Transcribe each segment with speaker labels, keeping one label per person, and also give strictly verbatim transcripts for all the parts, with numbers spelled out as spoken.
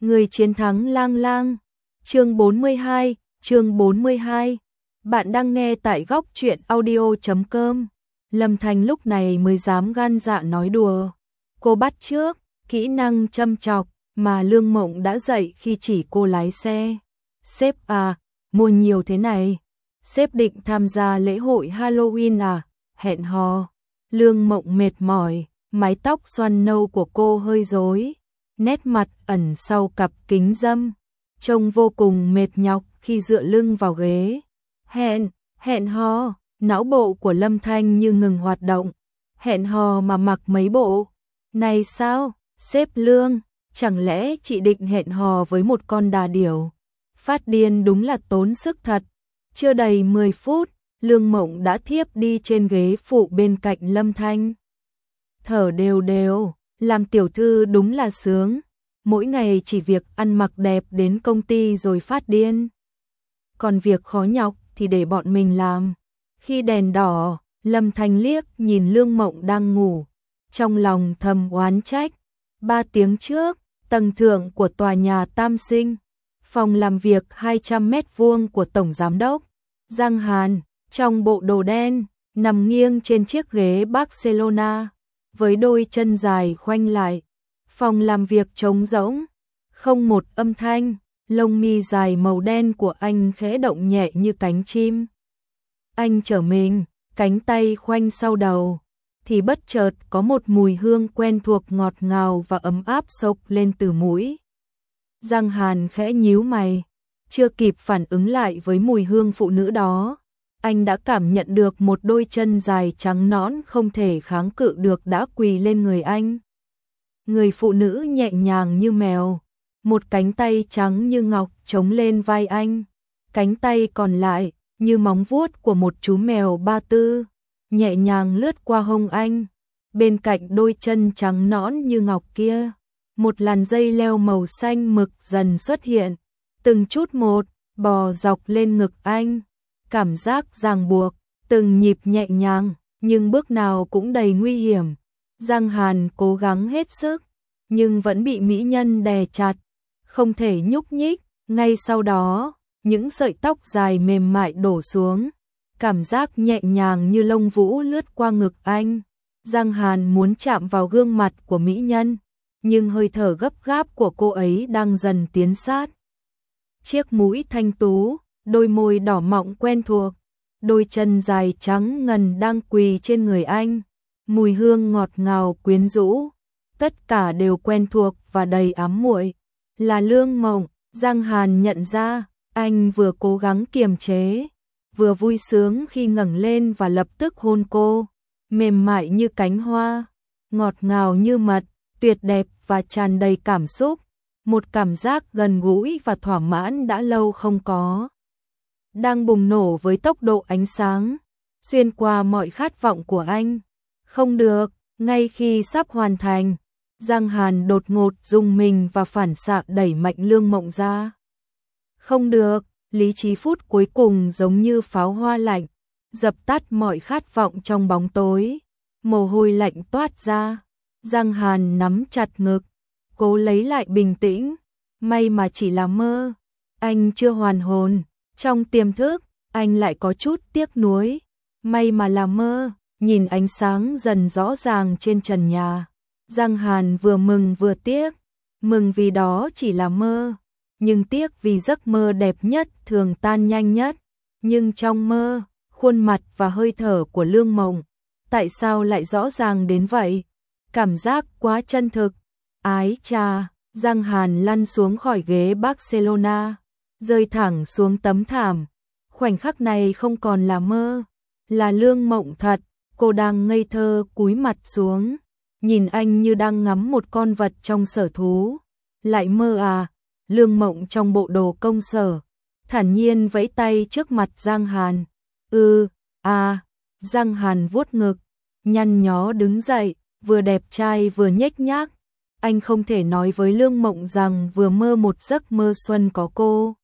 Speaker 1: Người chiến thắng lang lang. Chương bốn mươi hai, chương bốn mươi hai. Bạn đang nghe tại góc truyện audio chấm com. Lâm Thanh lúc này mới dám gan dạ nói đùa. Cô bắt chước kỹ năng châm chọc mà Lương Mộng đã dạy khi chỉ cô lái xe. Sếp à, mua nhiều thế này. Sếp định tham gia lễ hội Halloween à? Hẹn hò. Lương Mộng mệt mỏi, mái tóc xoăn nâu của cô hơi rối, nét mặt ẩn sau cặp kính râm, trông vô cùng mệt nhọc khi dựa lưng vào ghế. Hẹn, hẹn hò, não bộ của Lâm Thanh như ngừng hoạt động. Hẹn hò mà mặc mấy bộ này sao? Sếp Lương, chẳng lẽ chị định hẹn hò với một con đà điểu? Phát điên đúng là tốn sức thật. Chưa đầy mười phút, Lương Mộng đã thiếp đi trên ghế phụ bên cạnh Lâm Thanh. Thở đều đều, làm tiểu thư đúng là sướng. Mỗi ngày chỉ việc ăn mặc đẹp đến công ty rồi phát điên. Còn việc khó nhọc thì để bọn mình làm. Khi đèn đỏ, Lâm Thanh liếc nhìn Lương Mộng đang ngủ, trong lòng thầm oán trách. Ba tiếng trước, tầng thượng của tòa nhà Tam Sinh, phòng làm việc hai trăm mét vuông của Tổng Giám đốc Giang Hàn, trong bộ đồ đen, nằm nghiêng trên chiếc ghế Barcelona, với đôi chân dài khoanh lại. Phòng làm việc trống rỗng, không một âm thanh, lông mi dài màu đen của anh khẽ động nhẹ như cánh chim. Anh trở mình, cánh tay khoanh sau đầu, thì bất chợt có một mùi hương quen thuộc ngọt ngào và ấm áp xộc lên từ mũi. Giang Hàn khẽ nhíu mày, chưa kịp phản ứng lại với mùi hương phụ nữ đó, anh đã cảm nhận được một đôi chân dài trắng nõn không thể kháng cự được đã quỳ lên người anh. Người phụ nữ nhẹ nhàng như mèo, một cánh tay trắng như ngọc chống lên vai anh, cánh tay còn lại như móng vuốt của một chú mèo ba tư, nhẹ nhàng lướt qua hông anh. Bên cạnh đôi chân trắng nõn như ngọc kia, một làn dây leo màu xanh mực dần xuất hiện, từng chút một bò dọc lên ngực anh. Cảm giác ràng buộc, từng nhịp nhẹ nhàng, nhưng bước nào cũng đầy nguy hiểm. Giang Hàn cố gắng hết sức, nhưng vẫn bị mỹ nhân đè chặt, không thể nhúc nhích. Ngay sau đó, những sợi tóc dài mềm mại đổ xuống, cảm giác nhẹ nhàng như lông vũ lướt qua ngực anh. Giang Hàn muốn chạm vào gương mặt của mỹ nhân, nhưng hơi thở gấp gáp của cô ấy đang dần tiến sát. Chiếc mũi thanh tú, đôi môi đỏ mọng quen thuộc, đôi chân dài trắng ngần đang quỳ trên người anh, mùi hương ngọt ngào quyến rũ, tất cả đều quen thuộc và đầy ám muội. Là Lương Mộng. Giang Hàn nhận ra, anh vừa cố gắng kiềm chế, vừa vui sướng khi ngẩng lên và lập tức hôn cô, mềm mại như cánh hoa, ngọt ngào như mật, tuyệt đẹp và tràn đầy cảm xúc, một cảm giác gần gũi và thỏa mãn đã lâu không có. Đang bùng nổ với tốc độ ánh sáng, xuyên qua mọi khát vọng của anh. Không được, ngay khi sắp hoàn thành, Giang Hàn đột ngột rùng mình và phản xạ đẩy mạnh Lương Mộng ra. Không được, lý trí phút cuối cùng giống như pháo hoa lạnh, dập tắt mọi khát vọng trong bóng tối. Mồ hôi lạnh toát ra, Giang Hàn nắm chặt ngực, cố lấy lại bình tĩnh. May mà chỉ là mơ, anh chưa hoàn hồn. Trong tiềm thức, anh lại có chút tiếc nuối. May mà là mơ. Nhìn ánh sáng dần rõ ràng trên trần nhà, Giang Hàn vừa mừng vừa tiếc. Mừng vì đó chỉ là mơ, nhưng tiếc vì giấc mơ đẹp nhất thường tan nhanh nhất. Nhưng trong mơ, khuôn mặt và hơi thở của Lương Mộng, tại sao lại rõ ràng đến vậy? Cảm giác quá chân thực. Ái chà, Giang Hàn lăn xuống khỏi ghế Barcelona, rơi thẳng xuống tấm thảm. Khoảnh khắc này không còn là mơ, là Lương Mộng thật. Cô đang ngây thơ cúi mặt xuống, nhìn anh như đang ngắm một con vật trong sở thú. Lại mơ à? Lương Mộng trong bộ đồ công sở, thản nhiên vẫy tay trước mặt Giang Hàn. Ừ, à, Giang Hàn vuốt ngực, nhăn nhó đứng dậy, vừa đẹp trai vừa nhếch nhác. Anh không thể nói với Lương Mộng rằng vừa mơ một giấc mơ xuân có cô.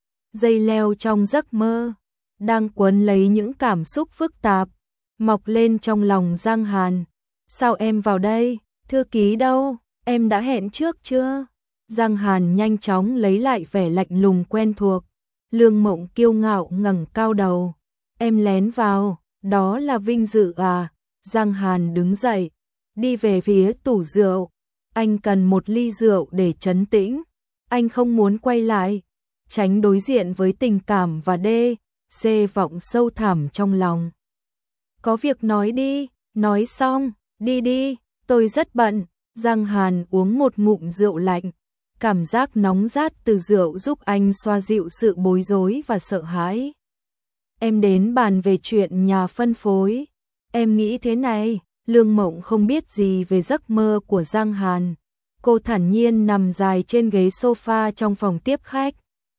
Speaker 1: Dây leo trong giấc mơ, đang quấn lấy những cảm xúc phức tạp, mọc lên trong lòng Giang Hàn. Sao em vào đây? Thư ký đâu? Em đã hẹn trước chưa? Giang Hàn nhanh chóng lấy lại vẻ lạnh lùng quen thuộc. Lương Mộng kiêu ngạo ngẩng cao đầu. Em lén vào, đó là vinh dự à? Giang Hàn đứng dậy, đi về phía tủ rượu. Anh cần một ly rượu để trấn tĩnh. Anh không muốn quay lại, tránh đối diện với tình cảm và đê xê vọng sâu thẳm trong lòng. Có việc nói đi, nói xong, đi đi, tôi rất bận. Giang Hàn uống một ngụm rượu lạnh. Cảm giác nóng rát từ rượu giúp anh xoa dịu sự bối rối và sợ hãi. Em đến bàn về chuyện nhà phân phối. Em nghĩ thế này, Lương Mộng không biết gì về giấc mơ của Giang Hàn. Cô thản nhiên nằm dài trên ghế sofa trong phòng tiếp khách.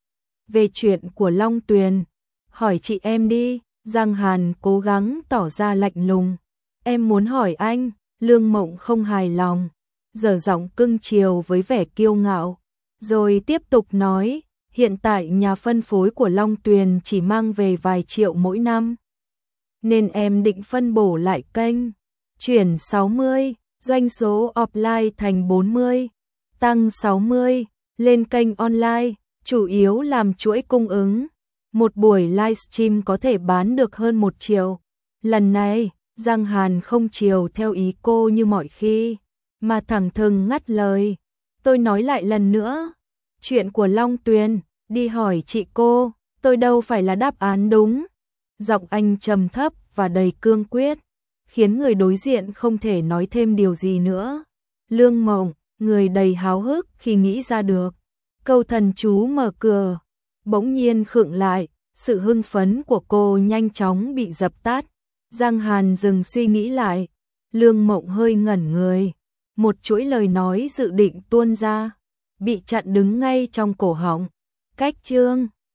Speaker 1: Về chuyện của Long Tuyền, hỏi chị em đi. Giang Hàn cố gắng tỏ ra lạnh lùng. Em muốn hỏi anh. Lương Mộng không hài lòng, giở giọng cưng chiều với vẻ kiêu ngạo, rồi tiếp tục nói, hiện tại nhà phân phối của Long Tuyền chỉ mang về vài triệu mỗi năm, nên em định phân bổ lại kênh, chuyển sáu mươi, doanh số offline thành bốn mươi, tăng sáu mươi, lên kênh online, chủ yếu làm chuỗi cung ứng. Một buổi livestream có thể bán được hơn một triệu. Lần này, Giang Hàn không chiều theo ý cô như mọi khi, mà thẳng thừng ngắt lời. Tôi nói lại lần nữa, chuyện của Long Tuyền, đi hỏi chị cô, tôi đâu phải là đáp án đúng. Giọng anh trầm thấp và đầy cương quyết, khiến người đối diện không thể nói thêm điều gì nữa. Lương Mộng, người đầy háo hức khi nghĩ ra được câu thần chú mở cửa, bỗng nhiên khựng lại, sự hưng phấn của cô nhanh chóng bị dập tắt. Giang Hàn dừng suy nghĩ lại, Lương Mộng hơi ngẩn người, một chuỗi lời nói dự định tuôn ra, bị chặn đứng ngay trong cổ họng. Cách chương